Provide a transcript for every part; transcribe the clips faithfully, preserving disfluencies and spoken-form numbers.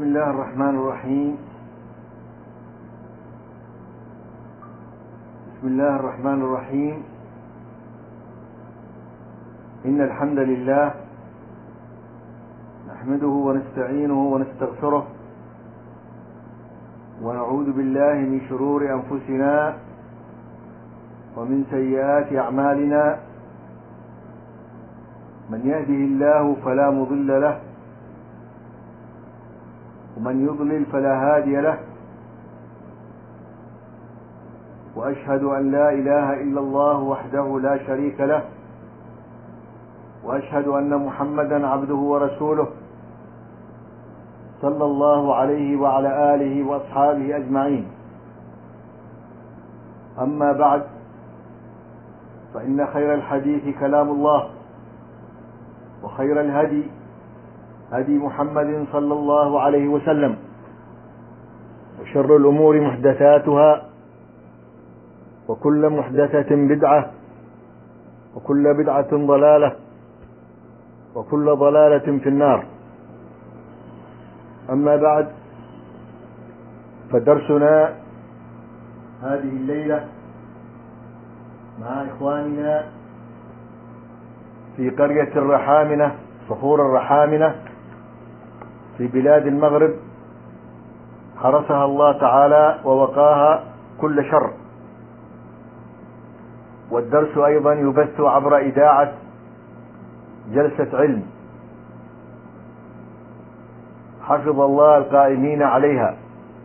بسم الله الرحمن الرحيم. بسم الله الرحمن الرحيم. إن الحمد لله نحمده ونستعينه ونستغفره ونعوذ بالله من شرور أنفسنا ومن سيئات أعمالنا. من يهده الله فلا مضل له ومن يضلل فلا هادي له، وأشهد أن لا إله إلا الله وحده لا شريك له، وأشهد أن محمدا عبده ورسوله صلى الله عليه وعلى آله وأصحابه أجمعين. أما بعد، فإن خير الحديث كلام الله، وخير الهدي هدي محمد صلى الله عليه وسلم، وشر الأمور محدثاتها، وكل محدثة بدعة، وكل بدعة ضلالة، وكل ضلالة في النار. أما بعد، فدرسنا هذه الليلة مع إخواننا في قرية الرحامنة، صخور الرحامنة في بلاد المغرب، حرسها الله تعالى ووقاها كل شر. والدرس أيضا يبث عبر إذاعة جلسة علم، حفظ الله القائمين عليها.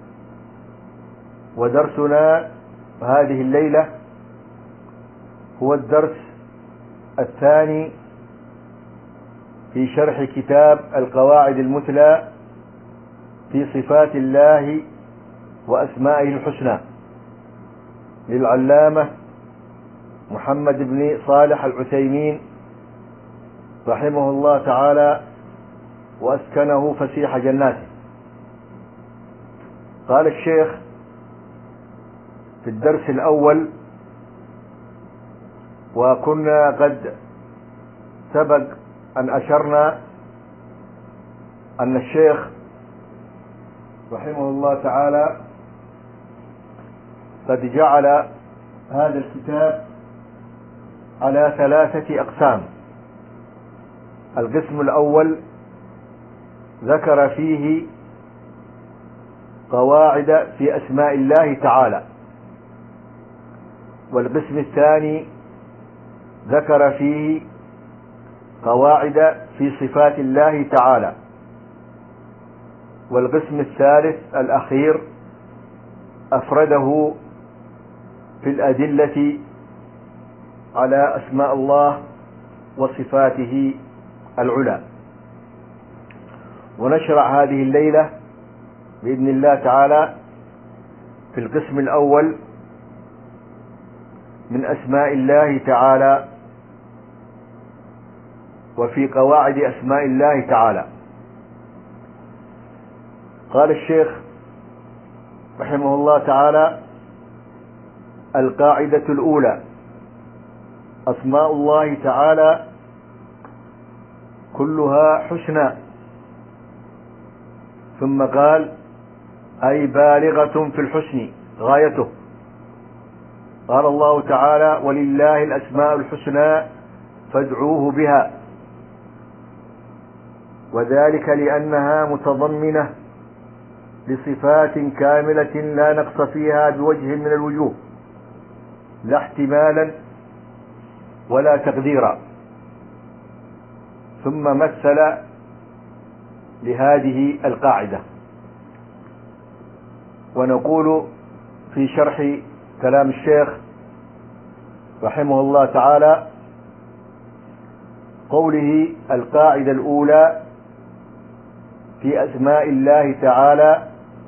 ودرسنا هذه الليلة هو الدرس الثاني في شرح كتاب القواعد المثلى في صفات الله وأسمائه الحسنى للعلامة محمد بن صالح العثيمين رحمه الله تعالى وأسكنه فسيح جناته. قال الشيخ في الدرس الأول، وكنا قد سبق أن أشرنا أن الشيخ رحمه الله تعالى قد جعل هذا الكتاب على ثلاثة أقسام. القسم الأول ذكر فيه قواعد في أسماء الله تعالى، والقسم الثاني ذكر فيه قواعد في صفات الله تعالى، والقسم الثالث الأخير أفرده في الأدلة على أسماء الله وصفاته العلى. ونشرع هذه الليلة بإذن الله تعالى في القسم الأول من أسماء الله تعالى وفي قواعد أسماء الله تعالى. قال الشيخ رحمه الله تعالى: القاعدة الأولى: أسماء الله تعالى كلها حسنى. ثم قال: أي بالغة في الحسن، غايته. قال الله تعالى: ولله الأسماء الحسنى فادعوه بها. وذلك لأنها متضمنة لصفات كاملة لا نقص فيها بوجه من الوجوه، لا احتمالا ولا تقديرا. ثم مثل لهذه القاعدة. ونقول في شرح كلام الشيخ رحمه الله تعالى قوله: القاعدة الأولى في أسماء الله تعالى: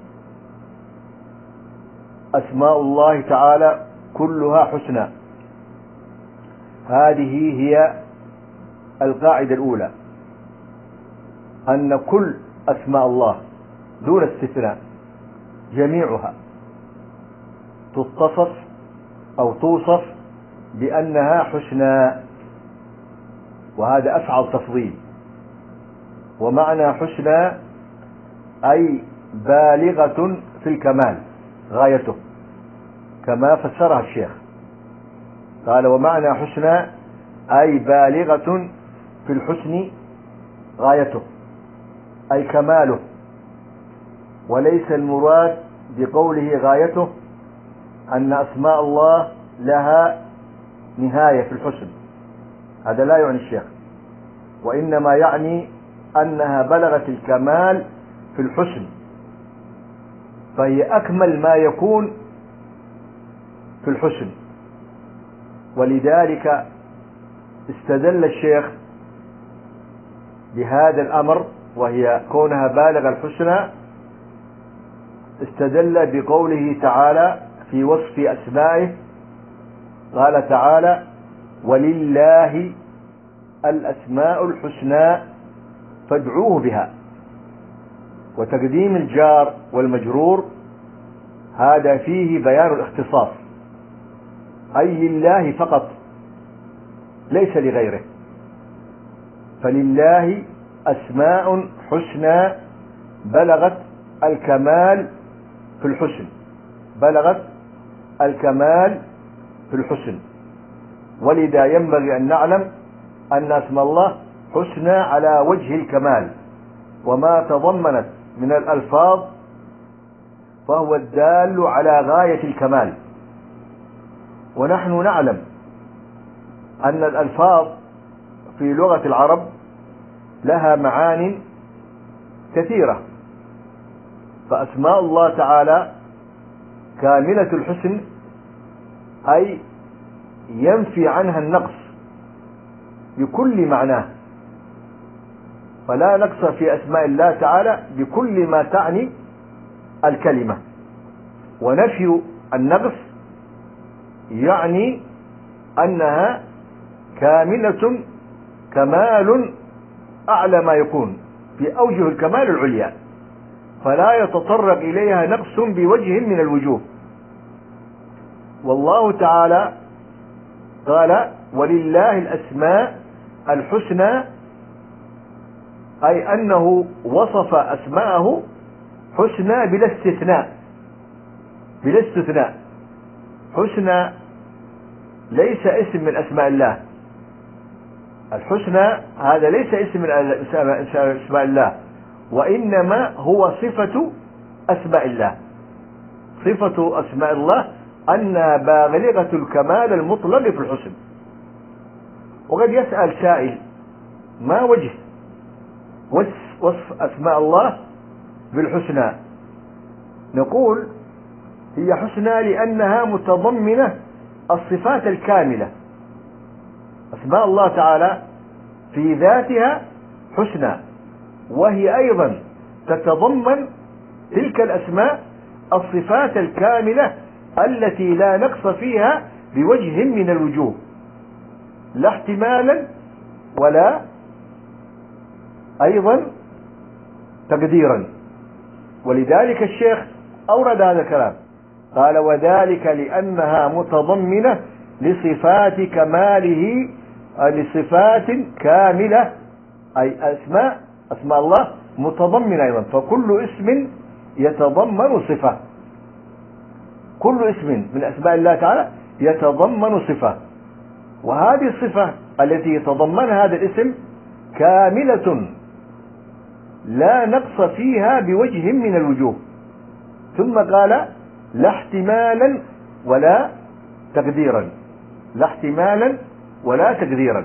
أسماء الله تعالى كلها حسنى. هذه هي القاعدة الأولى، أن كل أسماء الله دون استثناء جميعها تتصف أو توصف بأنها حسنى، وهذا أفعل تفضيل. ومعنى حسنى أي بالغة في الكمال، غايته، كما فسرها الشيخ. قال ومعنى حسنى أي بالغة في الحسن غايته، أي كماله، وليس المراد بقوله غايته أن أسماء الله لها نهاية في الحسن، هذا لا يعني الشيخ، وإنما يعني أنها بلغت الكمال في الحسن، فهي أكمل ما يكون في الحسن. ولذلك استدل الشيخ بهذا الأمر، وهي كونها بالغ الحسنى، استدل بقوله تعالى في وصف أسمائه، قال تعالى ولله الأسماء الحسنى فادعوه بها. وتقديم الجار والمجرور هذا فيه بيان الاختصاص، أي لله فقط ليس لغيره، فلله أسماء حسنى بلغت الكمال في الحسن، بلغت الكمال في الحسن. ولذا ينبغي أن نعلم أن اسم الله حسنى على وجه الكمال، وما تضمنت من الألفاظ فهو الدال على غاية الكمال. ونحن نعلم أن الألفاظ في لغة العرب لها معان كثيرة، فأسماء الله تعالى كاملة الحسن، أي ينفي عنها النقص بكل معناه، فلا نقص في أسماء الله تعالى بكل ما تعني الكلمة. ونفي النقص يعني أنها كاملة كمال أعلى ما يكون في أوجه الكمال العليا، فلا يتطرق إليها نقص بوجه من الوجوه. والله تعالى قال ولله الأسماء الحسنى، أي أنه وصف أسماءه حسنى بلا استثناء، بلا استثناء. حسنى ليس اسم من أسماء الله، الحسنى هذا ليس اسم من أسماء الله، وإنما هو صفة أسماء الله. صفة أسماء الله أنها بالغة الكمال المطلق في الحسن. وقد يسأل سائل ما وجه وصف أسماء الله بالحسنى؟ نقول هي حسنى لأنها متضمنة الصفات الكاملة. أسماء الله تعالى في ذاتها حسنى، وهي أيضا تتضمن تلك الأسماء الصفات الكاملة التي لا نقص فيها بوجه من الوجوه، لا احتمالا ولا أيضا تقديرا. ولذلك الشيخ أورد هذا الكلام، قال وذلك لأنها متضمنة لصفات كماله، لصفات كاملة، أي أسماء أسماء الله متضمنة أيضا، فكل اسم يتضمن صفة، كل اسم من أسماء الله تعالى يتضمن صفة، وهذه الصفة التي يتضمنها هذا الاسم كاملة لا نقص فيها بوجه من الوجوه. ثم قال لا احتمالا ولا تقديرا، لا احتمالا ولا تقديرا.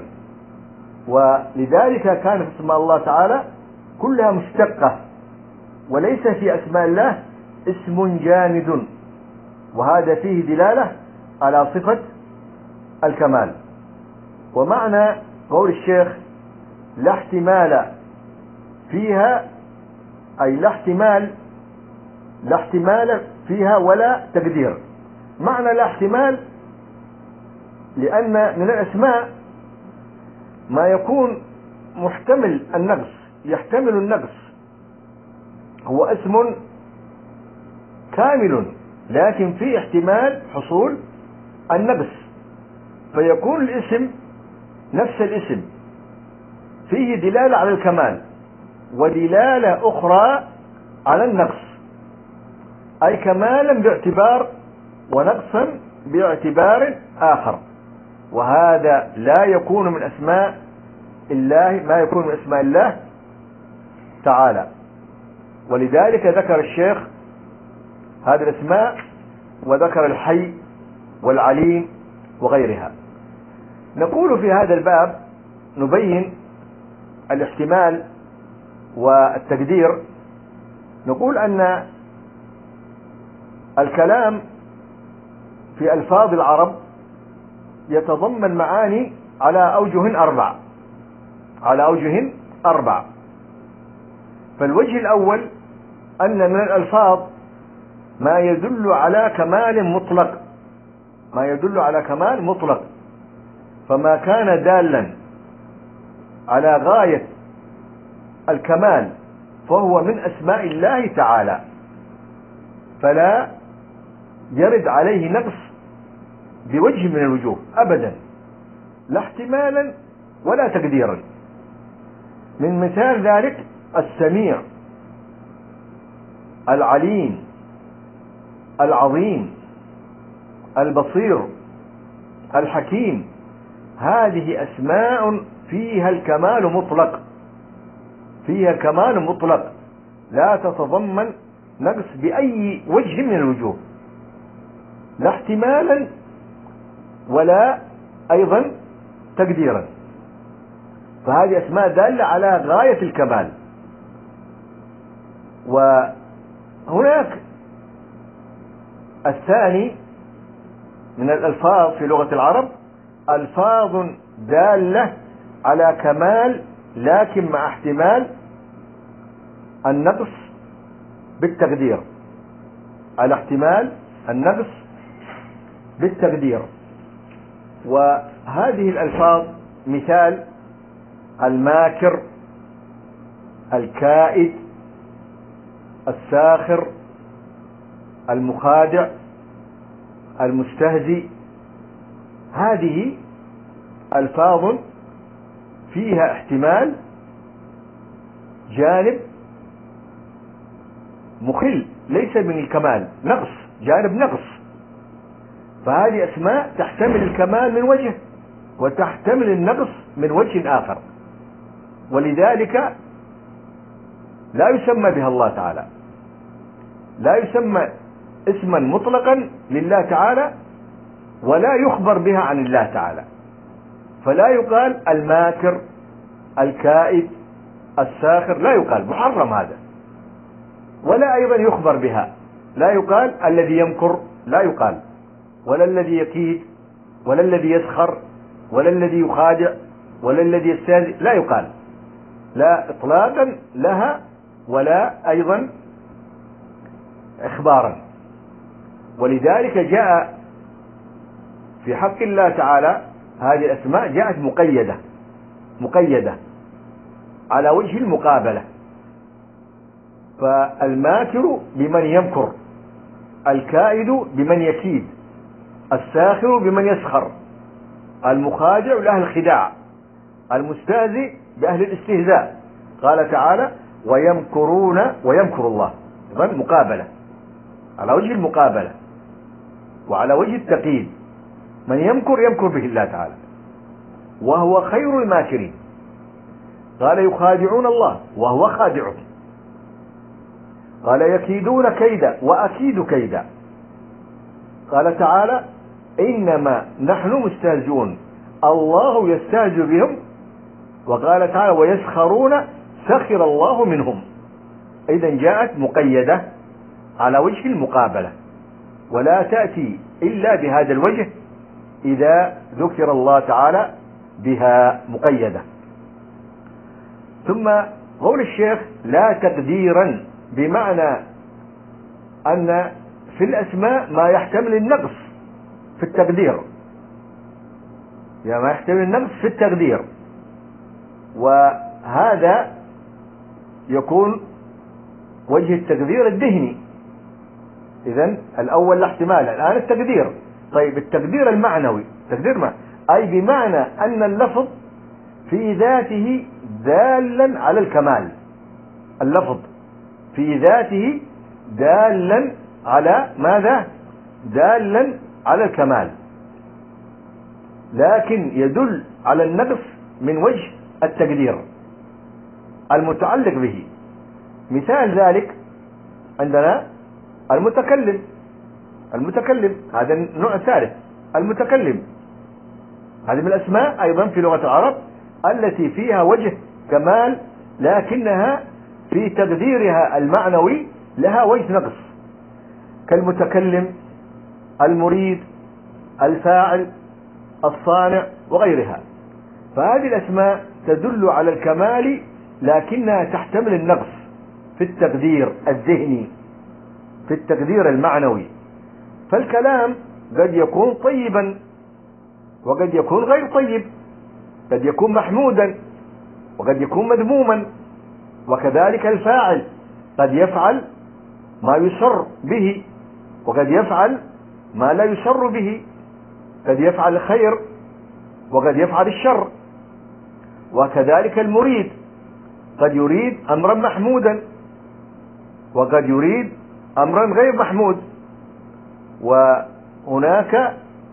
ولذلك كانت اسماء الله تعالى كلها مشتقة، وليس في أسماء الله اسم جامد، وهذا فيه دلالة على صفة الكمال. ومعنى قول الشيخ لا احتمال فيها، أي لا احتمال لا احتمال فيها ولا تقدير. معنى لا احتمال لأن من الأسماء ما يكون محتمل النقص، يحتمل النقص، هو اسم كامل لكن فيه احتمال حصول النقص، فيكون الاسم نفس الاسم فيه دلالة على الكمال ودلالة أخرى على النقص، أي كمالا باعتبار ونقصا باعتبار آخر، وهذا لا يكون من أسماء الله، ما يكون من أسماء الله تعالى. ولذلك ذكر الشيخ هذه الأسماء، وذكر الحي والعليم وغيرها. نقول في هذا الباب نبين الاحتمال والتقدير. نقول أن الكلام في ألفاظ العرب يتضمن معاني على أوجه أربع على أوجه أربع فالوجه الأول أن من الألفاظ ما يدل على كمال مطلق ما يدل على كمال مطلق فما كان دالا على غاية الكمال فهو من أسماء الله تعالى، فلا يرد عليه نقص بوجه من الوجوه أبدا، لا احتمالا ولا تقديرا. من مثال ذلك السميع، العليم، العظيم، البصير، الحكيم. هذه أسماء فيها الكمال مطلق فيها كمال مطلق لا تتضمن نقص بأي وجه من الوجوه، لا احتمالا ولا أيضا تقديرا. فهذه أسماء دالة على غاية الكمال. وهناك الثاني من الألفاظ في لغة العرب ألفاظ دالة على كمال لكن مع احتمال النقص بالتقدير على احتمال النقص بالتقدير. وهذه الألفاظ مثال الماكر، الكائد، الساخر، المخادع، المستهزئ. هذه ألفاظ فيها احتمال جانب مخل ليس من الكمال، نقص، جانب نقص. فهذه أسماء تحتمل الكمال من وجه وتحتمل النقص من وجه آخر، ولذلك لا يسمى بها الله تعالى، لا يسمى اسما مطلقا لله تعالى ولا يخبر بها عن الله تعالى. فلا يقال الماكر، الكائد، الساخر، لا يقال، محرم هذا. ولا أيضا يخبر بها، لا يقال الذي يمكر، لا يقال، ولا الذي يكيد، ولا الذي يسخر، ولا الذي يخادع، ولا الذي يستهزئ، لا يقال، لا إطلاقا لها ولا أيضا إخبارا. ولذلك جاء في حق الله تعالى هذه الأسماء جاءت مقيدة مقيدة على وجه المقابلة. فالماكر بمن يمكر، الكائد بمن يكيد، الساخر بمن يسخر، المخادع لأهل الخداع، المستهزئ بأهل الاستهزاء. قال تعالى ويمكرون ويمكر الله، إذن مقابلة على وجه المقابلة وعلى وجه التقييد. من يمكر يمكر به الله تعالى وهو خير الماكرين. قال يخادعون الله وهو خادعهم. قال يكيدون كيدا وأكيد كيدا. قال تعالى إنما نحن مستهزئون الله يستهزئ بهم. وقال تعالى ويسخرون سخر الله منهم. إذن جاءت مقيدة على وجه المقابلة، ولا تأتي إلا بهذا الوجه إذا ذكر الله تعالى بها مقيدة. ثم قول الشيخ لا تقديرا، بمعنى أن في الأسماء ما يحتمل النقص في التقدير، يعني ما يحتمل النقص في التقدير، وهذا يكون وجه التقدير الذهني. إذن الأول لا احتمال، الآن التقدير. طيب التقدير المعنوي، تقدير ما أي بمعنى أن اللفظ في ذاته دالا على الكمال، اللفظ في ذاته دالا على ماذا؟ دالا على الكمال، لكن يدل على النقص من وجه التقدير المتعلق به. مثال ذلك عندنا المتكلم. المتكلم هذا النوع الثالث، المتكلم هذه من الأسماء أيضا في لغة العرب التي فيها وجه كمال، لكنها في تقديرها المعنوي لها وجه نقص، كالمتكلم، المريد، الفاعل، الصانع وغيرها. فهذه الأسماء تدل على الكمال لكنها تحتمل النقص في التقدير الذهني، في التقدير المعنوي. فالكلام قد يكون طيبا وقد يكون غير طيب، قد يكون محمودا وقد يكون مذموما. وكذلك الفاعل قد يفعل ما يسر به وقد يفعل ما لا يسر به، قد يفعل الخير وقد يفعل الشر. وكذلك المريد قد يريد أمرا محمودا وقد يريد أمرا غير محمود. وهناك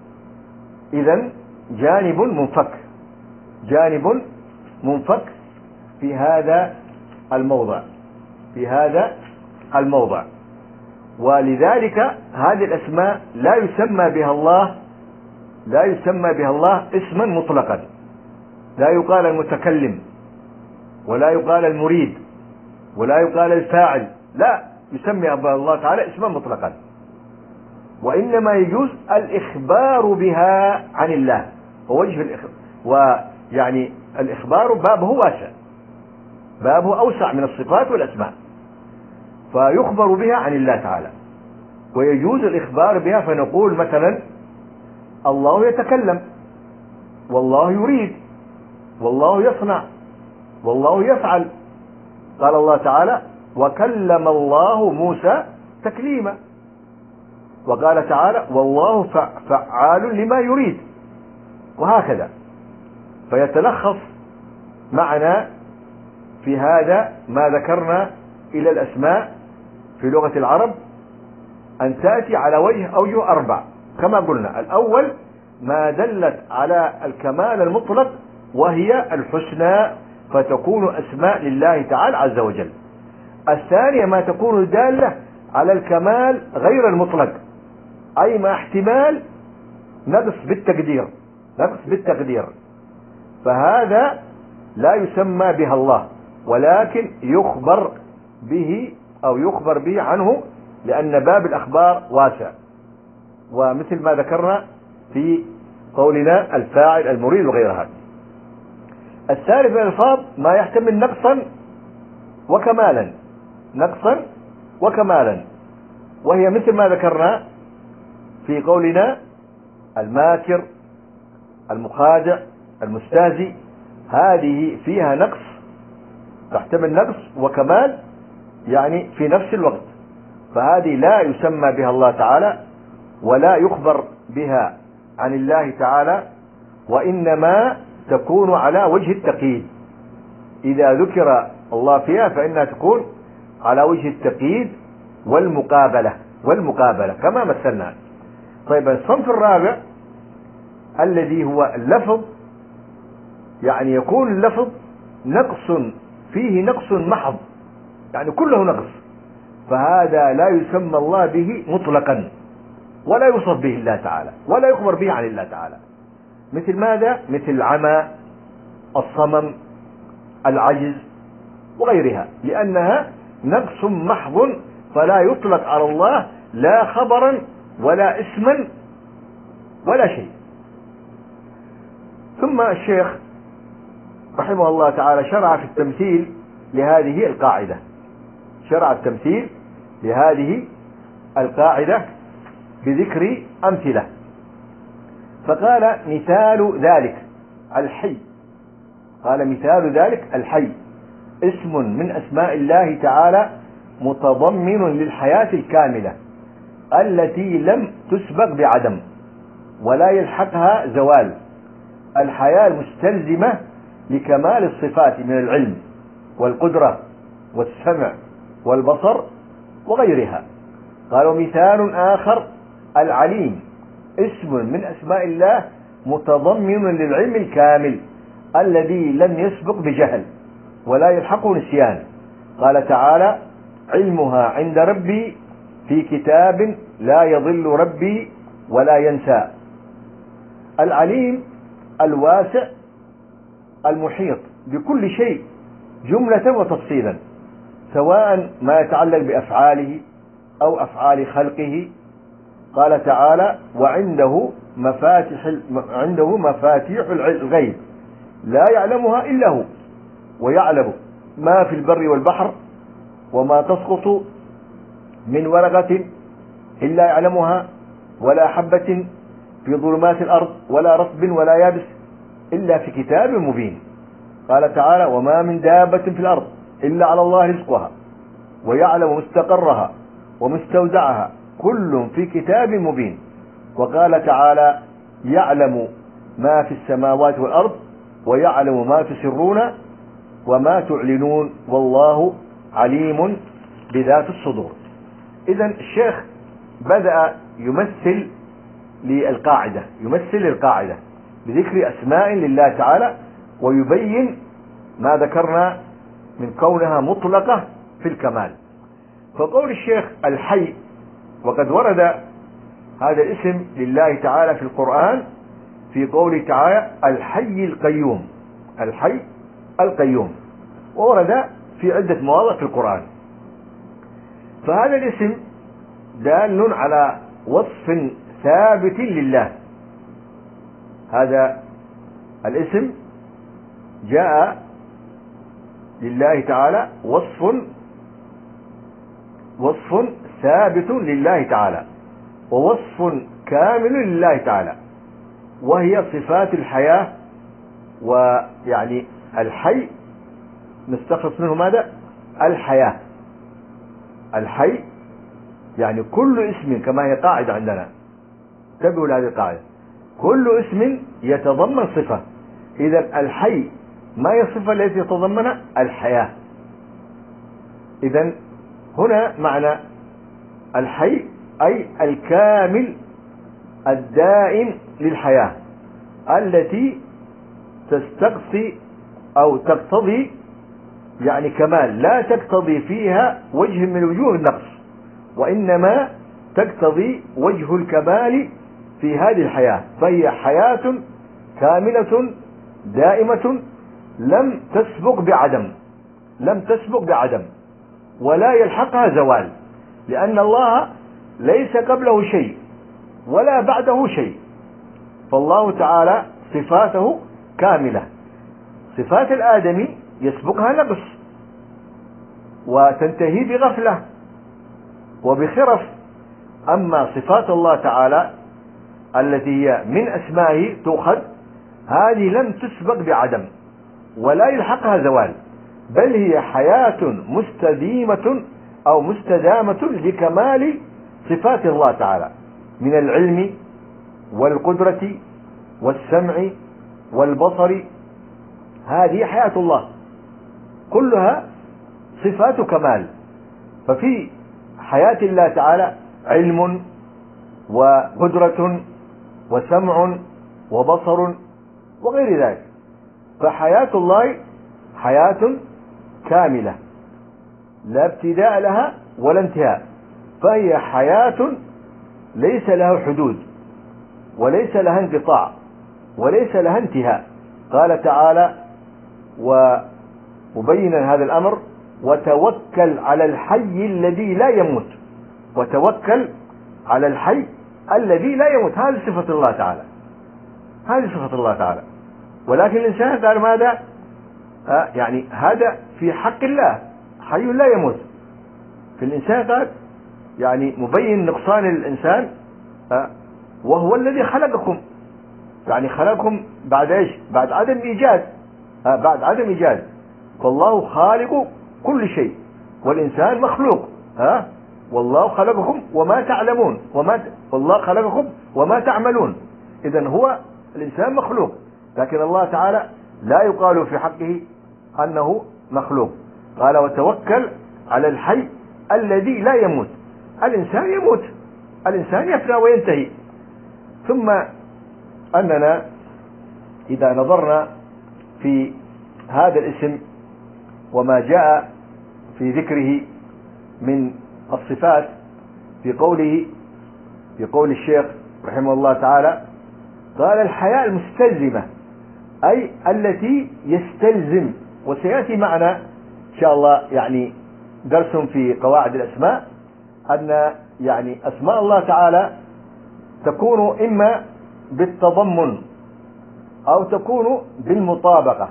إذن جانب منفك، جانب منفك في هذا الموضع، في هذا الموضع. ولذلك هذه الأسماء لا يسمى بها الله لا يسمى بها الله اسما مطلقا، لا يقال المتكلم ولا يقال المريد ولا يقال الفاعل، لا يسمي الله تعالى اسما مطلقا، وإنما يجوز الإخبار بها عن الله. ووجه الإخبار ويعني الإخبار بابه واسع، بابه أوسع من الصفات والأسماء، فيخبر بها عن الله تعالى. ويجوز الإخبار بها، فنقول مثلا الله يتكلم، والله يريد، والله يصنع، والله يفعل. قال الله تعالى وكلم الله موسى تكليما، وقال تعالى والله فعال لما يريد، وهكذا. فيتلخص معنا في هذا ما ذكرنا إلى الأسماء في لغة العرب أن تأتي على وجه أوجه أربع كما قلنا. الأول ما دلت على الكمال المطلق وهي الحسنى، فتكون أسماء لله تعالى عز وجل. الثانية ما تكون دالة على الكمال غير المطلق، أي مع احتمال نقص بالتقدير، نقص بالتقدير، فهذا لا يسمى بها الله، ولكن يخبر به أو يخبر به عنه، لأن باب الأخبار واسع، ومثل ما ذكرنا في قولنا الفاعل، المريد وغيرها. الثالث من الألفاظ ما يحتمل نقصا وكمالا، نقصا وكمالا، وهي مثل ما ذكرنا في قولنا الماكر، المخادع، المستهزئ، هذه فيها نقص، تحتمل نقص وكمال يعني في نفس الوقت، فهذه لا يسمى بها الله تعالى ولا يخبر بها عن الله تعالى، وإنما تكون على وجه التقييد. إذا ذكر الله فيها فإنها تكون على وجه التقييد والمقابلة والمقابلة كما مثلنا. طيب الصنف الرابع الذي هو اللفظ، يعني يكون اللفظ نقص فيه نقص محض، يعني كله نقص، فهذا لا يسمى الله به مطلقا ولا يوصف به الله تعالى ولا يخبر به عن الله تعالى. مثل ماذا؟ مثل العمى، الصمم، العجز وغيرها، لأنها نقص محض، فلا يطلق على الله لا خبرا ولا اسما ولا شيء. ثم الشيخ رحمه الله تعالى شرع في التمثيل لهذه القاعدة، شرع التمثيل لهذه القاعدة بذكر أمثلة، فقال مثال ذلك الحي، قال مثال ذلك الحي اسم من أسماء الله تعالى متضمن للحياة الكاملة التي لم تسبق بعدم ولا يلحقها زوال، الحياة المستلزمة لكمال الصفات من العلم والقدرة والسمع والبصر وغيرها. قالوا مثال آخر العليم اسم من أسماء الله متضمن للعلم الكامل الذي لم يسبق بجهل ولا يلحقه نسيان. قال تعالى علمها عند ربي في كتاب لا يضل ربي ولا ينسى. العليم الواسع المحيط بكل شيء جملة وتفصيلا، سواء ما يتعلق بأفعاله أو أفعال خلقه. قال تعالى وعنده مفاتح عنده مفاتيح الغيب لا يعلمها إلا هو، ويعلم ما في البر والبحر وما تسقط من ورقة إلا يعلمها ولا حبة في ظلمات الأرض ولا رطب ولا يابس إلا في كتاب مبين. قال تعالى وما من دابة في الأرض إلا على الله رزقها ويعلم مستقرها ومستودعها كل في كتاب مبين. وقال تعالى يعلم ما في السماوات والأرض ويعلم ما تسرون وما تعلنون والله عليم بذات الصدور. إذن الشيخ بدأ يمثل للقاعدة يمثل القاعدة بذكر أسماء لله تعالى، ويبين ما ذكرنا من كونها مطلقة في الكمال. فقول الشيخ الحي، وقد ورد هذا الاسم لله تعالى في القرآن في قوله تعالى الحي القيوم، الحي القيوم، وورد في عدة مواضع في القرآن. فهذا الاسم دال على وصف ثابت لله. هذا الاسم جاء لله تعالى وصف وصف ثابت لله تعالى ووصف كامل لله تعالى، وهي صفات الحياة. ويعني الحي نستخلص منه ماذا؟ الحياة. الحي يعني كل اسم، كما هي قاعدة عندنا، تبعوا لهذه القاعدة، كل اسم يتضمن صفة. إذا الحي ما هي الصفة التي يتضمن الحياة؟ إذا هنا معنى الحي أي الكامل الدائم للحياة التي تستقصي أو تقتضي يعني كمال، لا تقتضي فيها وجه من وجوه النقص، وإنما تقتضي وجه الكمال في هذه الحياة. فهي حياة كاملة دائمة لم تسبق بعدم لم تسبق بعدم ولا يلحقها زوال، لأن الله ليس قبله شيء ولا بعده شيء. فالله تعالى صفاته كاملة. صفات الآدمي يسبقها نقص وتنتهي بغفلة وبخرف. أما صفات الله تعالى التي هي من أسمائه تؤخذ، هذه لم تسبق بعدم ولا يلحقها زوال، بل هي حياة مستديمة أو مستدامة لكمال صفات الله تعالى من العلم والقدرة والسمع والبصر. هذه حياة الله كلها صفات كمال. ففي حياة الله تعالى علم وقدرة وسمع وبصر وغير ذلك. فحياة الله حياة كاملة لا ابتداء لها ولا انتهاء، فهي حياة ليس لها حدود وليس لها انقطاع وليس لها انتهاء. قال تعالى ومبينا هذا الأمر وتوكل على الحي الذي لا يموت، وتوكل على الحي الذي لا يموت. هذه صفة الله تعالى، هذه صفة الله تعالى. ولكن الإنسان قال ماذا؟ آه يعني هذا في حق الله حي لا يموت. في الإنسان قال يعني مبين نقصان الإنسان آه وهو الذي خلقكم، يعني خلقكم بعد ايش؟ بعد عدم إيجاد، آه بعد عدم إيجاد. فالله خالق كل شيء والإنسان مخلوق. ها آه والله خلقكم وما تعلمون وما ت... والله خلقكم وما تعملون. إذن هو الإنسان مخلوق، لكن الله تعالى لا يقال في حقه أنه مخلوق. قال وتوكل على الحي الذي لا يموت. الإنسان يموت، الإنسان يفنى وينتهي. ثم أننا إذا نظرنا في هذا الاسم وما جاء في ذكره من الصفات في قوله في قول الشيخ رحمه الله تعالى قال الحياة المستلزمة، أي التي يستلزم. وسيأتي معنا إن شاء الله يعني درس في قواعد الأسماء أن يعني أسماء الله تعالى تكون إما بالتضمن أو تكون بالمطابقة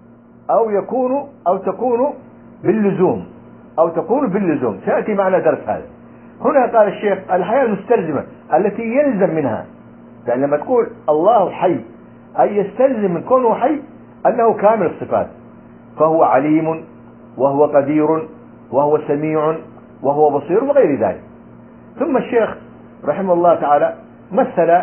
أو يكون أو تكون باللزوم أو تكون باللزوم. سيأتي معنا درس هذا. هنا قال الشيخ الحياة المستلزمة التي يلزم منها، يعني لما تقول الله حي أي يستلزم من كونه حي أنه كامل الصفات، فهو عليم وهو قدير وهو سميع وهو بصير وغير ذلك. ثم الشيخ رحمه الله تعالى مثل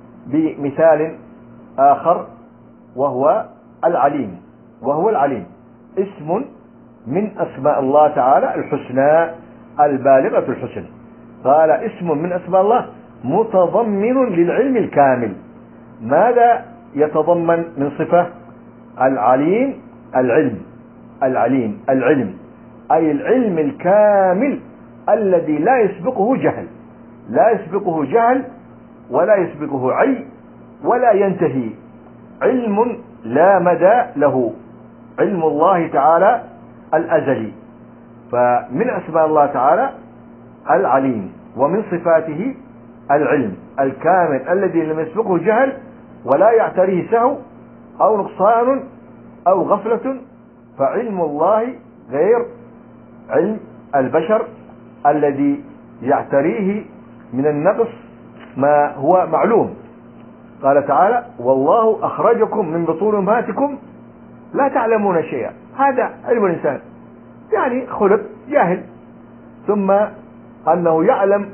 بمثال آخر وهو العليم، وهو العليم اسم من أسماء الله تعالى الحسنى البالغة الحسن. قال اسم من أسماء الله متضمن للعلم الكامل. ماذا يتضمن من صفة؟ العليم العلم، العليم العلم أي العلم الكامل الذي لا يسبقه جهل، لا يسبقه جهل ولا يسبقه عي ولا ينتهي. علم لا مدى له، علم الله تعالى الأزلي. فمن أسماء الله تعالى العليم، ومن صفاته العلم الكامل الذي لم يسبقه جهل ولا يعتريه سهو أو نقصان أو غفلة. فعلم الله غير علم البشر الذي يعتريه من النقص ما هو معلوم. قال تعالى والله أخرجكم من بطون أمهاتكم لا تعلمون شيئا. هذا علم الإنسان، يعني خلق جاهل، ثم أنه يعلم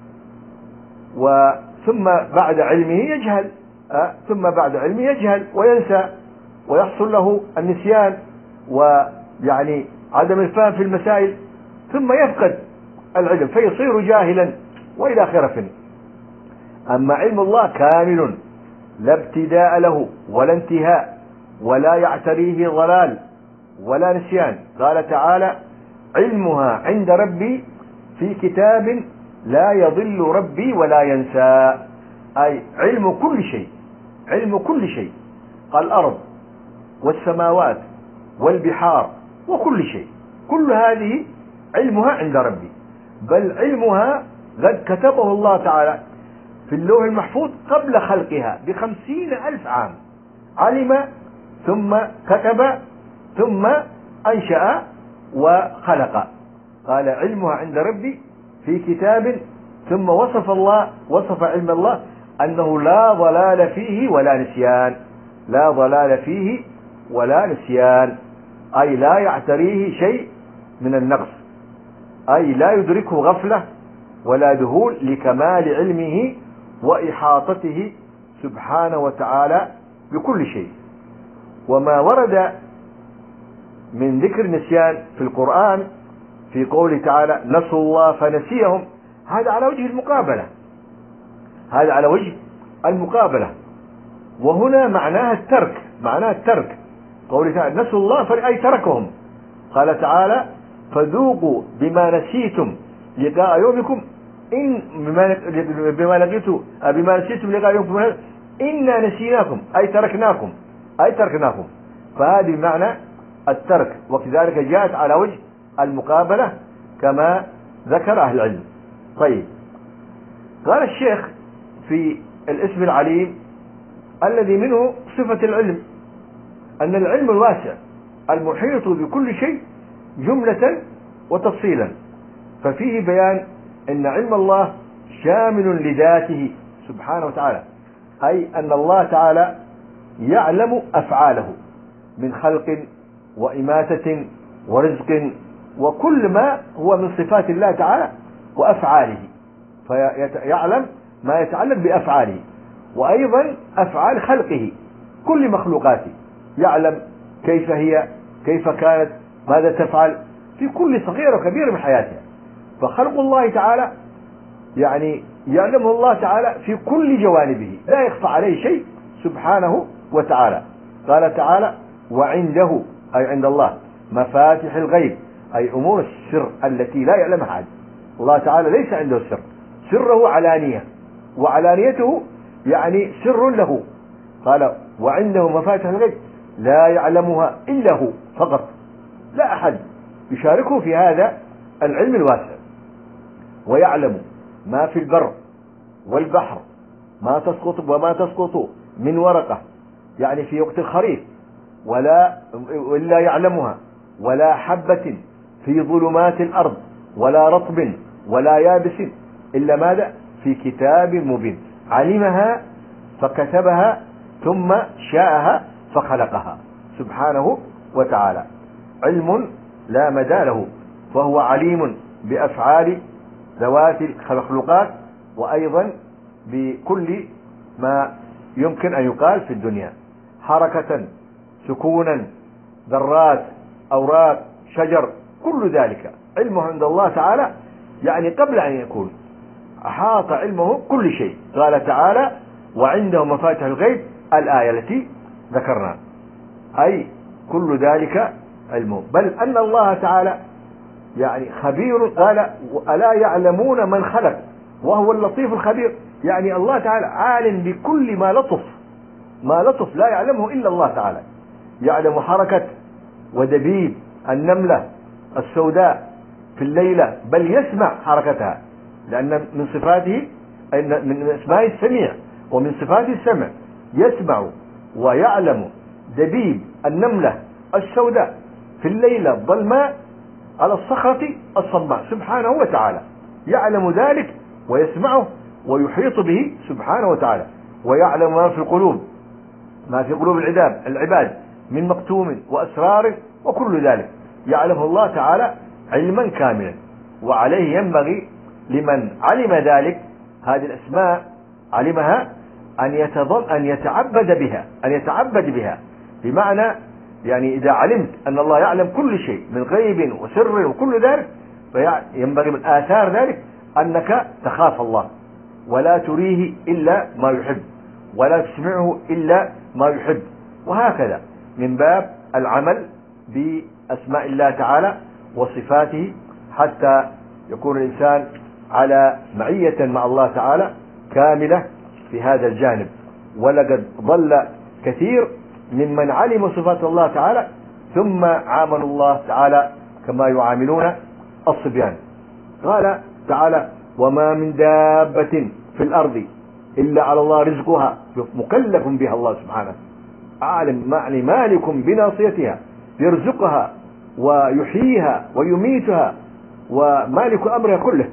وثم بعد علمه يجهل، أه؟ ثم بعد علمه يجهل وينسى ويحصل له النسيان ويعني عدم الفهم في المسائل، ثم يفقد العلم فيصير جاهلا وإلى آخره. أما علم الله كامل لا ابتداء له ولا انتهاء ولا يعتريه ضلال ولا نسيان. قال تعالى علمها عند ربي في كتاب لا يضل ربي ولا ينسى. أي علم كل شيء، علم كل شيء، الأرض والسماوات والبحار وكل شيء، كل هذه علمها عند ربي. بل علمها قد كتبه الله تعالى في اللوح المحفوظ قبل خلقها بخمسين ألف عام. علم ثم كتب ثم أنشأ وخلق. قال علمها عند ربي في كتاب، ثم وصف الله وصف علم الله أنه لا ضلال فيه ولا نسيان، لا ضلال فيه ولا نسيان، أي لا يعتريه شيء من النقص، أي لا يدركه غفلة ولا ذهول لكمال علمه وإحاطته سبحانه وتعالى بكل شيء. وما ورد من ذكر النسيان في القرآن في قوله تعالى نسوا الله فنسيهم، هذا على وجه المقابلة، هذا على وجه المقابلة. وهنا معناها الترك، معناها الترك. قوله تعالى نسوا الله أي تركهم. قال تعالى فذوقوا بما نسيتم لقاء يومكم إن بما لقيتم بما نسيتم لقاء يومكم إنا نسيناكم أي تركناكم، أي تركناكم. فهذه معنى الترك، وكذلك جاءت على وجه المقابلة كما ذكر أهل العلم. طيب، قال الشيخ في الاسم العليم الذي منه صفة العلم أن العلم الواسع المحيط بكل شيء جملة وتفصيلا، ففيه بيان أن علم الله شامل لذاته سبحانه وتعالى، أي أن الله تعالى يعلم أفعاله من خلق وإماتة ورزق وكل ما هو من صفات الله تعالى وأفعاله، فيعلم ما يتعلق بأفعاله وأيضا أفعال خلقه كل مخلوقاته، يعلم كيف هي، كيف كانت، ماذا تفعل، في كل صغير وكبير من حياتها. فخلق الله تعالى يعني يعلمه الله تعالى في كل جوانبه، لا يخفى عليه شيء سبحانه وتعالى. قال تعالى وعنده أي عند الله مفاتح الغيب، أي أمور السر التي لا يعلمها أحد. الله تعالى ليس عنده سر، سره علانية، وعلانيته يعني سر له. قال وعنده مفاتح الغيب لا يعلمها إلا هو فقط، لا أحد يشاركه في هذا العلم الواسع. ويعلم ما في البر والبحر، ما تسقط وما تسقط من ورقة يعني في وقت الخريف ولا إلا يعلمها، ولا حبة في ظلمات الأرض ولا رطب ولا يابس إلا ماذا في كتاب مبين. علمها فكتبها ثم شاءها فخلقها سبحانه وتعالى. علم لا مدى له، فهو عليم بأفعال ذوات المخلوقات، وأيضا بكل ما يمكن أن يقال في الدنيا، حركة سكونا ذرات أوراق شجر، كل ذلك علمه عند الله تعالى يعني قبل أن يكون، أحاط علمه كل شيء. قال تعالى وعنده مفاتح الغيب الآية التي ذكرنا، أي كل ذلك علمه. بل أن الله تعالى يعني خبير، قال ألا يعلمون من خلق وهو اللطيف الخبير. يعني الله تعالى عالم بكل ما لطف، ما لطف لا يعلمه إلا الله تعالى. يعلم حركة ودبيب النملة السوداء في الليلة، بل يسمع حركتها، لأن من صفاته من اسماء السميع ومن صفاته السمع، يسمع ويعلم دبيب النملة السوداء في الليلة الظلماء على الصخرة الصماء سبحانه وتعالى، يعلم ذلك ويسمعه ويحيط به سبحانه وتعالى. ويعلم ما في القلوب، ما في قلوب العباد العباد من مكتوم وأسرار، وكل ذلك يعلمه الله تعالى علما كاملا. وعليه ينبغي لمن علم ذلك هذه الأسماء علمها أن يتظل أن يتعبد بها، أن يتعبد بها، بمعنى يعني إذا علمت أن الله يعلم كل شيء من غيب وسر وكل ذلك، فينبغي من آثار ذلك أنك تخاف الله ولا تريه إلا ما يحب، ولا تسمعه إلا ما يحب، وهكذا من باب العمل بأسماء الله تعالى وصفاته، حتى يكون الإنسان على معية مع الله تعالى كاملة في هذا الجانب. ولقد ضل كثير ممن علموا صفات الله تعالى ثم عاملوا الله تعالى كما يعاملون الصبيان. قال تعالى وما من دابة في الأرض إلا على الله رزقها، مكلف بها الله سبحانه، عالم معني مالك بناصيتها، يرزقها ويحييها ويميتها ومالك أمرها كله.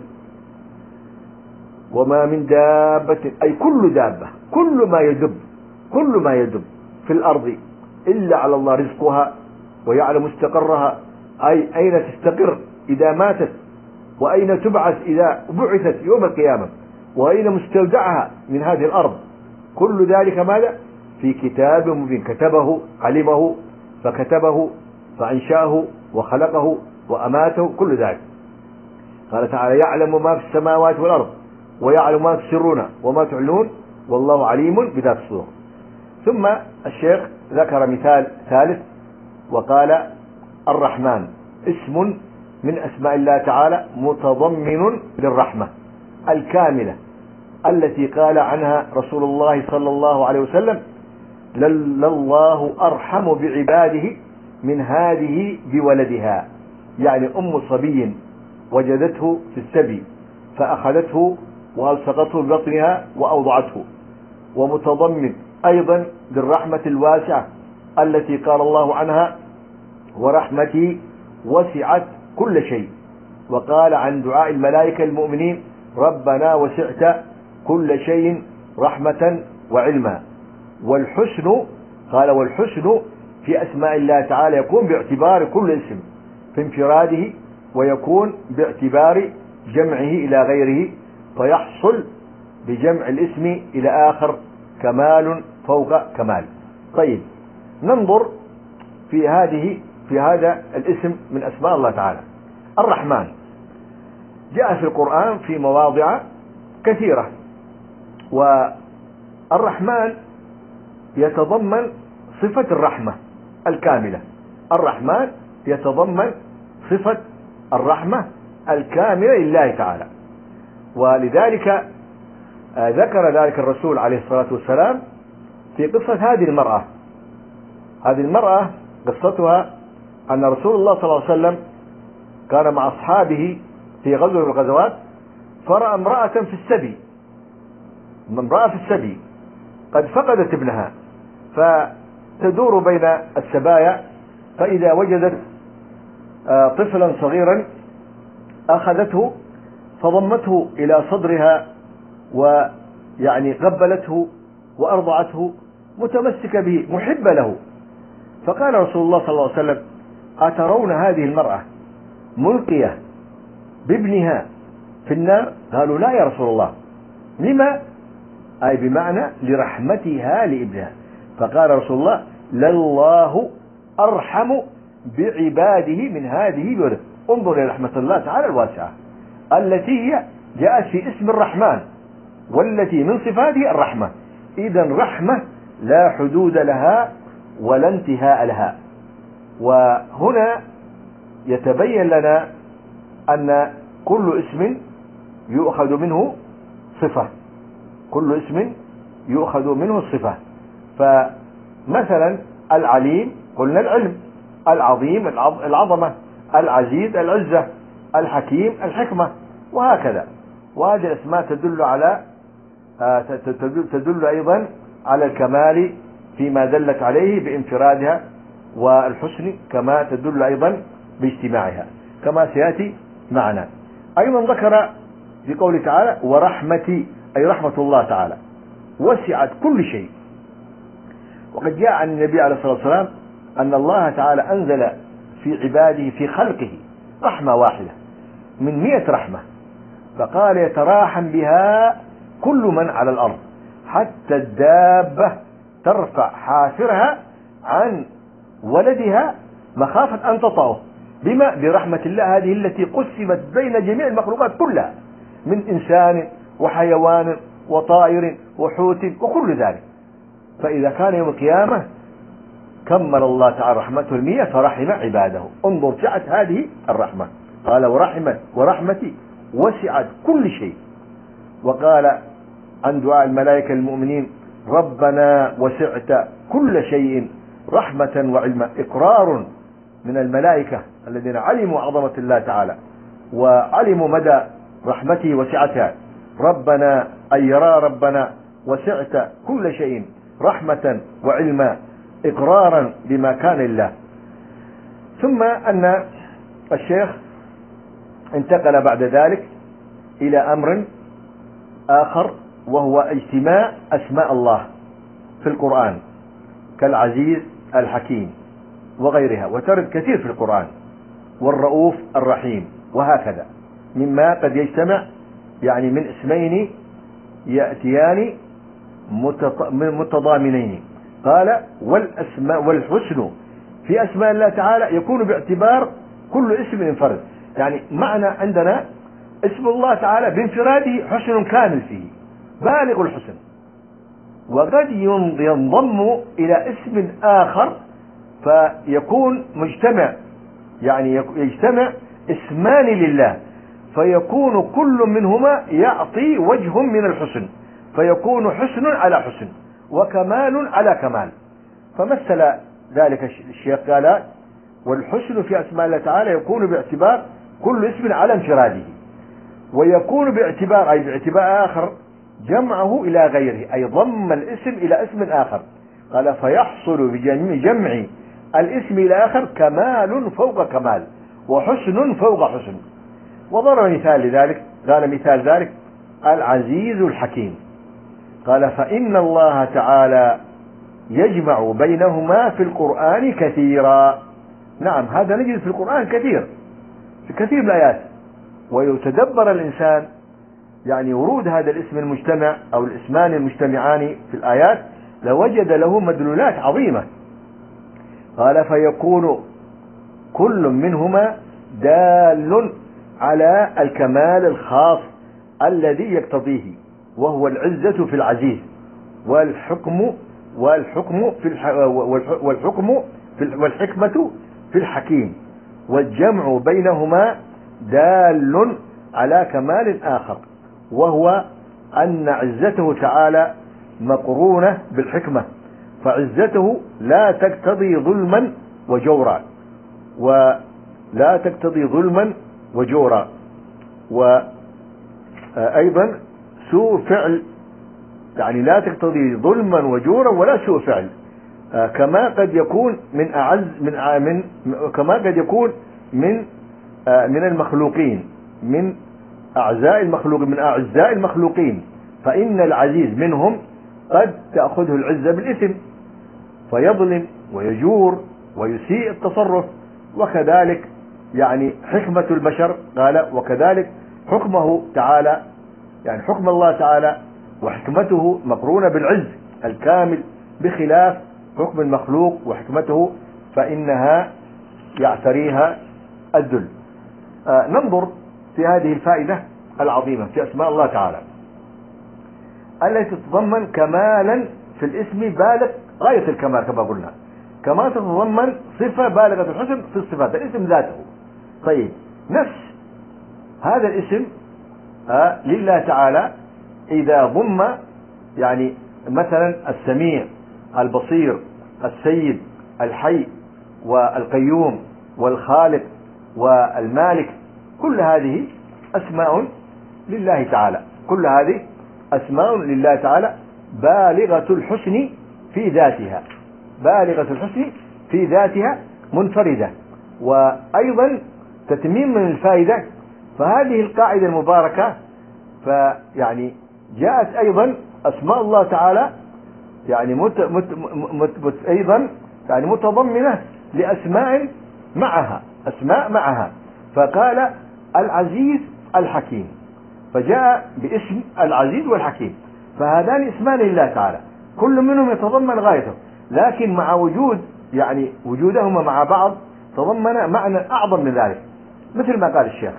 وما من دابة أي كل دابة، كل ما يدب، كل ما يدب في الأرض إلا على الله رزقها ويعلم مستقرها، أي أين تستقر إذا ماتت، وأين تبعث إذا بعثت يوم القيامة، وأين مستودعها من هذه الأرض. كل ذلك ماذا في كتاب مبين، كتبه علمه فكتبه فأنشأه وخلقه وأماته، كل ذلك. قال تعالى يعلم ما في السماوات والأرض ويعلم ما تسرون وما تعلنون والله عليم بذات الصدور. ثم الشيخ ذكر مثال ثالث وقال الرحمن اسم من أسماء الله تعالى متضمن للرحمة الكاملة التي قال عنها رسول الله صلى الله عليه وسلم لله أرحم بعباده من هذه بولدها، يعني أم صبي وجدته في السبي فأخذته وألصقته ببطنها وأوضعته. ومتضمن أيضا للرحمة الواسعة التي قال الله عنها ورحمتي وسعت كل شيء، وقال عن دعاء الملائكة المؤمنين ربنا وسعت كل شيء رحمة وعلما. والحسن قال والحسن في أسماء الله تعالى يكون باعتبار كل اسم في انفراده، ويكون باعتبار جمعه إلى غيره، فيحصل بجمع الاسم إلى آخر كمال فوق كمال. طيب ننظر في هذه في هذا الاسم من أسماء الله تعالى. الرحمن جاء في القرآن في مواضع كثيرة، والرحمن يتضمن صفة الرحمة الكاملة. الرحمن يتضمن صفة الرحمة الكاملة لله تعالى، ولذلك ذكر ذلك الرسول عليه الصلاة والسلام في قصة هذه المرأة. هذه المرأة قصتها أن رسول الله صلى الله عليه وسلم كان مع أصحابه في غزوة من الغزوات، فرأى امرأة في السبي، امرأة في السبي قد فقدت ابنها، فتدور بين السبايا، فإذا وجدت طفلا صغيرا أخذته فضمته إلى صدرها ويعني قبلته وأرضعته متمسكة به محبة له. فقال رسول الله صلى الله عليه وسلم: أترون هذه المرأة ملقية بابنها في النار؟ قالوا: لا يا رسول الله. لما؟ أي بمعنى لرحمتها لابنها. فقال رسول الله: لله أرحم بعباده من هذه الولد. انظر إلى رحمة الله تعالى الواسعة التي هي جاءت في اسم الرحمن، والتي من صفاته الرحمة. إذا رحمة لا حدود لها ولا انتهاء لها. وهنا يتبين لنا أن كل اسم يؤخذ منه صفة، كل اسم يؤخذ منه الصفة. فمثلا العليم قلنا العلم، العظيم العظمة، العزيز العزة، الحكيم الحكمة، وهكذا. وهذه الأسماء تدل على تدل أيضا على الكمال فيما دلت عليه بانفرادها، والحسن كما تدل أيضا باجتماعها كما سيأتي معنا. أيضا ذكر في قوله تعالى: ورحمتي، أي رحمة الله تعالى وسعت كل شيء. وقد جاء عن النبي عليه الصلاة والسلام أن الله تعالى أنزل في عباده في خلقه رحمة واحدة من مئة رحمة، فقال: يتراحم بها كل من على الأرض، حتى الدابة ترفع حافرها عن ولدها مخافة أن تطأه. بما؟ برحمة الله هذه التي قسمت بين جميع المخلوقات كلها، من إنسان وحيوان وطائر وحوت وكل ذلك. فإذا كان يوم القيامة كمل الله تعالى رحمته المية فرحم عباده. انظر سعت هذه الرحمة. قال: ورحمت ورحمتي وسعت كل شيء. وقال عن دعاء الملائكة المؤمنين: ربنا وسعت كل شيء رحمة وعلما. إقرار من الملائكة الذين علموا عظمة الله تعالى وعلموا مدى رحمته وسعتها. ربنا أي يرى ربنا وسعت كل شيء رحمة وعلما، إقرارا بما كان لله. ثم أن الشيخ انتقل بعد ذلك إلى أمر آخر، وهو اجتماع أسماء الله في القرآن كالعزيز الحكيم وغيرها، وترد كثير في القرآن، والرؤوف الرحيم، وهكذا، مما قد يجتمع يعني من اسمين يأتيان متضامنين. قال: والأسماء والحسن في أسماء الله تعالى يكون باعتبار كل اسم انفرد. يعني معنى عندنا اسم الله تعالى بانفراده حسن كامل فيه بالغ الحسن، وقد ينضم إلى اسم آخر فيكون مجتمع، يعني يجتمع اسمان لله، فيكون كل منهما يعطي وجه من الحسن، فيكون حسن على حسن وكمال على كمال. فمثل ذلك الشيخ قال: والحسن في أسماء الله تعالى يكون باعتبار كل اسم على انفراده، ويكون باعتبار أي باعتبار آخر جمعه إلى غيره، أي ضم الاسم إلى اسم آخر. قال: فيحصل بجمع الاسم إلى آخر كمال فوق كمال وحسن فوق حسن. وضرب مثال لذلك، قال: مثال ذلك العزيز الحكيم. قال: فإن الله تعالى يجمع بينهما في القرآن كثيرا. نعم، هذا نجد في القرآن كثير، في كثير من الآيات. ويتدبر الإنسان يعني ورود هذا الاسم المجتمع أو الاسمان المجتمعان في الآيات لوجد له مدلولات عظيمة. قال: فيكون كل منهما دال على الكمال الخاص الذي يقتضيه، وهو العزة في العزيز، والحكم والحكم في الح والحكم في والحكمة في الحكيم، والجمع بينهما دال على كمال آخر، وهو أن عزته تعالى مقرونة بالحكمة، فعزته لا تقتضي ظلما وجورا، ولا تقتضي ظلما وجورا، وأيضا سوء فعل، يعني لا تقتضي ظلما وجورا ولا سوء فعل، كما قد يكون من أعز من من كما قد يكون من من المخلوقين، من أعزاء المخلوق من أعزاء المخلوقين، فإن العزيز منهم قد تأخذه العزة بالإثم فيظلم ويجور ويسيء التصرف، وكذلك يعني حكمة البشر، قال وكذلك حكمه تعالى، يعني حكم الله تعالى وحكمته مقرونة بالعز الكامل، بخلاف حكم المخلوق وحكمته فإنها يعتريها الذل. آه ننظر في هذه الفائدة العظيمة في أسماء الله تعالى التي تتضمن كمالا في الاسم بالغ غاية الكمال كما قلنا، كما تتضمن صفة بالغة الحسن في الصفات، الاسم ذاته. طيب نفس هذا الاسم آه لله تعالى إذا ضم يعني مثلا السميع، البصير، السيد، الحي، والقيوم، والخالق، والمالك، كل هذه أسماء لله تعالى، كل هذه أسماء لله تعالى بالغة الحسن في ذاتها، بالغة الحسن في ذاتها منفردة. وأيضا تتميم من الفائدة، فهذه القاعدة المباركة فيعني جاءت أيضا أسماء الله تعالى يعني مت مت مت مت أيضا يعني متضمنة لأسماء معها، أسماء معها، فقال العزيز الحكيم، فجاء باسم العزيز والحكيم، فهذان اسمان لله تعالى كل منهم يتضمن غايته، لكن مع وجود يعني وجودهما مع بعض تضمن معنى أعظم من ذلك، مثل ما قال الشيخ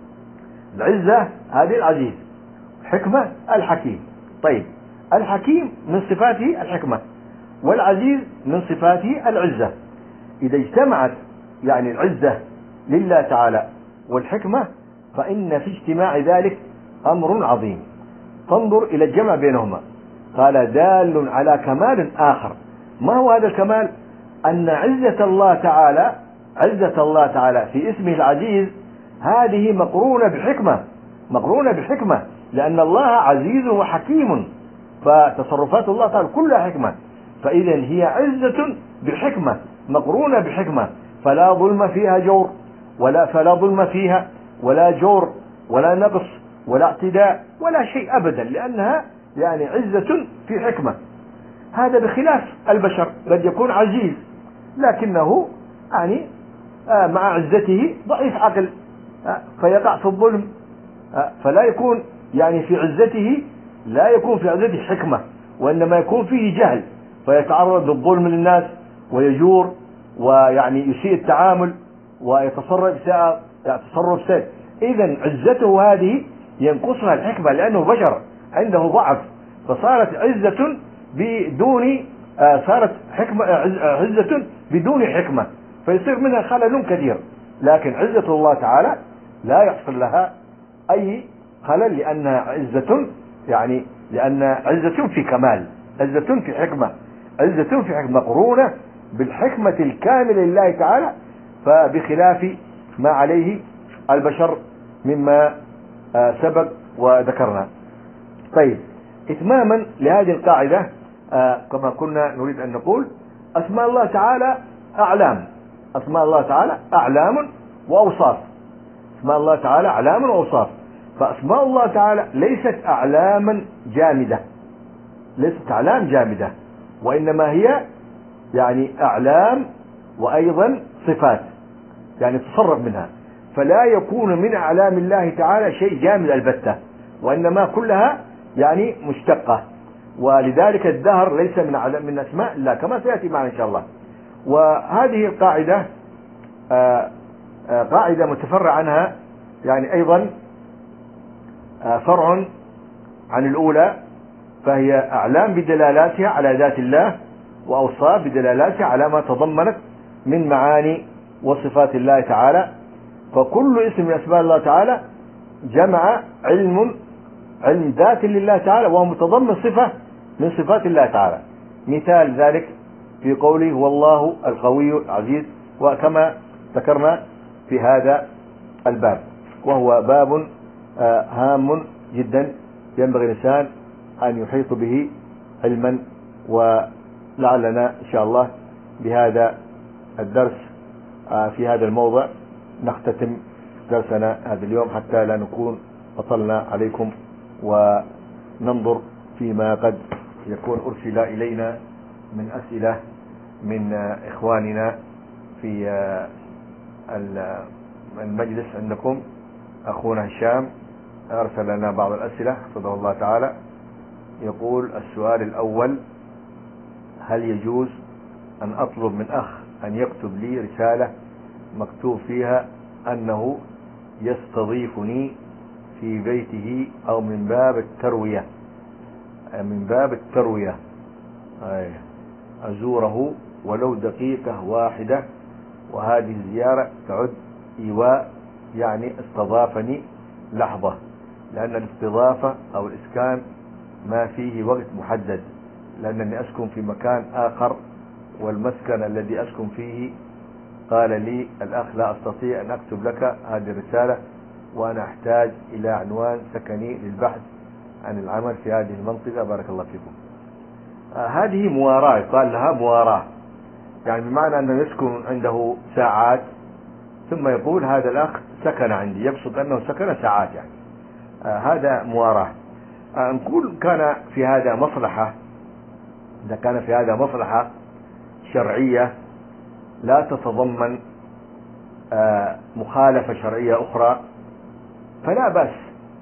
العزة هذه العزيز، حكمة الحكيم. طيب الحكيم من صفاته الحكمة، والعزيز من صفاته العزة، إذا اجتمعت يعني العزة لله تعالى والحكمة فإن في اجتماع ذلك أمر عظيم. فانظر إلى الجمع بينهما، قال دال على كمال آخر. ما هو هذا الكمال؟ أن عزة الله تعالى، عزة الله تعالى في اسمه العزيز هذه مقرونة بحكمة، مقرونة بحكمة، لأن الله عزيز وحكيم، فتصرفات الله تعالى كلها حكمة، فإذا هي عزة بحكمة مقرونة بحكمة، فلا ظلم فيها جور، ولا فلا ظلم فيها ولا جور ولا نقص ولا اعتداء ولا شيء أبدا، لأنها يعني عزة في حكمة. هذا بخلاف البشر، قد يكون عزيز لكنه يعني مع عزته ضعيف عقل فيقع في الظلم، فلا يكون يعني في عزته لا يكون في عزته حكمة، وإنما يكون فيه جهل فيتعرض للظلم للناس ويجور ويعني يسيء التعامل ويتصرف تصرف سيء. إذن عزته هذه ينقصها الحكمة، لأنه بشر عنده ضعف، فصارت عزة بدون آه صارت حكمة عزة بدون حكمة، فيصير منها خلل كثير. لكن عزة الله تعالى لا يحصل لها أي خلل، لأنها عزة يعني لأن عزة في كمال، عزة في حكمة، عزة في حكمة مقرونة بالحكمة الكاملة لله تعالى، فبخلاف ما عليه البشر مما آه سبق وذكرنا. طيب إتماما لهذه القاعدة آه كما كنا نريد أن نقول أسماء الله تعالى أعلام، أسماء الله تعالى أعلام وأوصاف، أسماء الله تعالى أعلام وأوصاف، فأسماء الله تعالى ليست أعلاما جامدة، ليست أعلام جامدة، وإنما هي يعني أعلام وأيضا صفات يعني تصرف منها، فلا يكون من أعلام الله تعالى شيء جامد البتة، وإنما كلها يعني مشتقة، ولذلك الدهر ليس من من أسماء الله كما سيأتي معنا إن شاء الله. وهذه القاعدة آه قاعدة متفرع عنها يعني أيضا فرع عن الأولى، فهي أعلام بدلالاتها على ذات الله، وأوصاف بدلالاتها على ما تضمنت من معاني وصفات الله تعالى. فكل اسم من أسماء الله تعالى جمع علم علم ذات لله تعالى، وهو متضمن صفة من صفات الله تعالى. مثال ذلك في قوله هو الله القوي العزيز، وكما ذكرنا في هذا الباب، وهو باب هام جدا ينبغي الإنسان أن يحيط به علما. ولعلنا إن شاء الله بهذا الدرس في هذا الموضع نختتم درسنا هذا اليوم، حتى لا نكون أطلنا عليكم، وننظر فيما قد يكون أرسل إلينا من أسئلة من إخواننا في المجلس عندكم. أخونا هشام أرسل لنا بعض الأسئلة حفظه الله تعالى. يقول السؤال الأول: هل يجوز أن أطلب من أخ أن يكتب لي رسالة مكتوب فيها أنه يستضيفني في بيته، أو من باب التروية من باب التروية أزوره ولو دقيقة واحدة، وهذه الزيارة تعد إيواء، يعني استضافني لحظة، لأن الاستضافة أو الإسكان ما فيه وقت محدد، لأنني أسكن في مكان آخر، والمسكن الذي أسكن فيه قال لي الأخ لا أستطيع أن أكتب لك هذه الرسالة، وأنا أحتاج إلى عنوان سكني للبحث عن العمل في هذه المنطقة، بارك الله فيكم. آه هذه مواراه، يقال لها مواراه، يعني بمعنى أنه يسكن عنده ساعات ثم يقول هذا الأخ سكن عندي، يقصد أنه سكن ساعات، يعني آه هذا مواراه. آه نقول كان في هذا مصلحة، إذا كان في هذا مصلحة شرعية لا تتضمن آه مخالفة شرعية أخرى فلا بأس،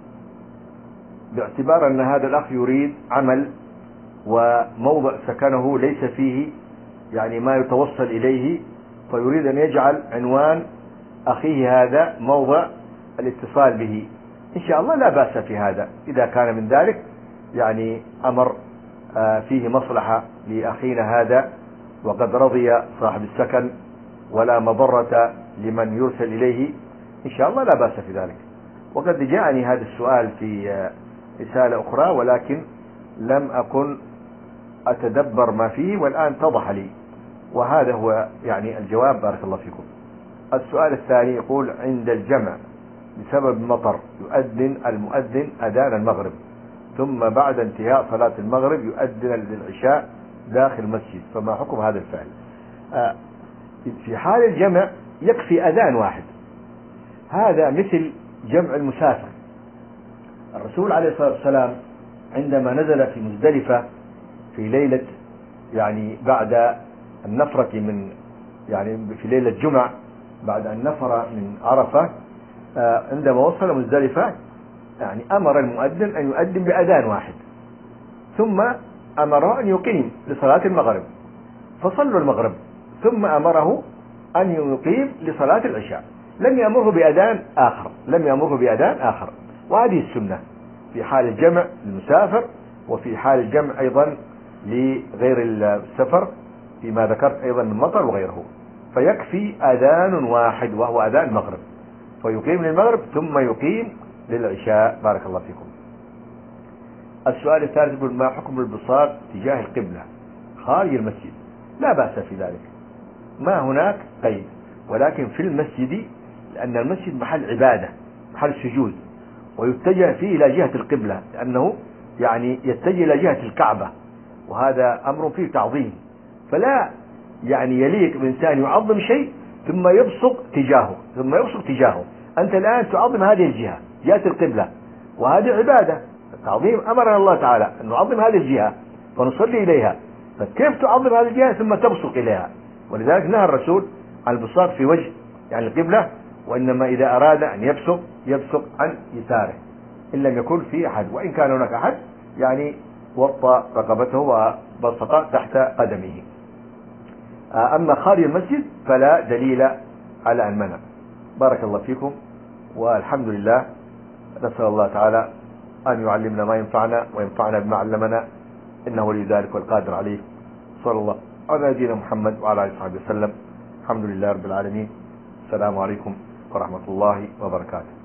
باعتبار أن هذا الأخ يريد عمل وموضع سكنه ليس فيه يعني ما يتوصل إليه، فيريد أن يجعل عنوان أخيه هذا موضع الاتصال به. إن شاء الله لا بأس في هذا، إذا كان من ذلك يعني أمر فيه مصلحة لأخينا هذا، وقد رضي صاحب السكن ولا مضرة لمن يرسل إليه، إن شاء الله لا بأس في ذلك. وقد جاءني هذا السؤال في رسالة أخرى، ولكن لم أكن أتدبر ما فيه، والآن اتضح لي، وهذا هو يعني الجواب، بارك الله فيكم. السؤال الثاني يقول: عند الجمع بسبب المطر يؤذن المؤذن أذان المغرب، ثم بعد انتهاء صلاة المغرب يؤذن للعشاء داخل المسجد، فما حكم هذا الفعل؟ آه في حال الجمع يكفي أذان واحد، هذا مثل جمع المسافر. الرسول عليه الصلاة والسلام عندما نزل في مزدلفة في ليلة يعني بعد النفرة من يعني في ليلة جمع بعد أن نفر من عرفة، آه عندما وصل مزدلفة يعني أمر المؤذن أن يؤذن بأذان واحد، ثم أمره أن يقيم لصلاة المغرب، فصلوا المغرب، ثم أمره أن يقيم لصلاة العشاء، لم يأمره بأذان آخر لم يأمره بأذان آخر وهذه السنة في حال الجمع للمسافر، وفي حال الجمع أيضا لغير السفر فيما ذكرت أيضا من المطر وغيره، فيكفي أذان واحد وهو أذان المغرب، فيقيم للمغرب ثم يقيم للعشاء، بارك الله فيكم. السؤال الثالث يقول: ما حكم البساط تجاه القبلة خارج المسجد؟ لا بأس في ذلك، ما هناك قيد، ولكن في المسجد، لأن المسجد محل عبادة محل سجود، ويتجه فيه إلى جهة القبلة، لأنه يعني يتجه إلى جهة الكعبة، وهذا أمر فيه تعظيم، فلا يعني يليق بإنسان يعظم شيء ثم يبصق تجاهه ثم يبصق تجاهه أنت الآن تعظم هذه الجهة، جهة القبلة، وهذه عبادة التعظيم، أمرنا الله تعالى أن نعظم هذه الجهة فنصلي إليها، فكيف تعظم هذه الجهة ثم تبصق إليها؟ ولذلك نهى الرسول عن البصاق في وجه يعني القبلة، وإنما إذا أراد أن يبصق يبصق عن يساره إن لم يكن في أحد، وإن كان هناك أحد يعني وطى رقبته وبسط تحت قدمه. أما خارج المسجد فلا دليل على المنع. بارك الله فيكم، والحمد لله. نسأل الله تعالى أن يعلمنا ما ينفعنا وينفعنا بما علمنا، إنه ولي ذلك والقادر عليه. صلى الله على نبينا محمد وعلى آله وصحبه وسلم. الحمد لله رب العالمين. السلام عليكم ورحمة الله وبركاته.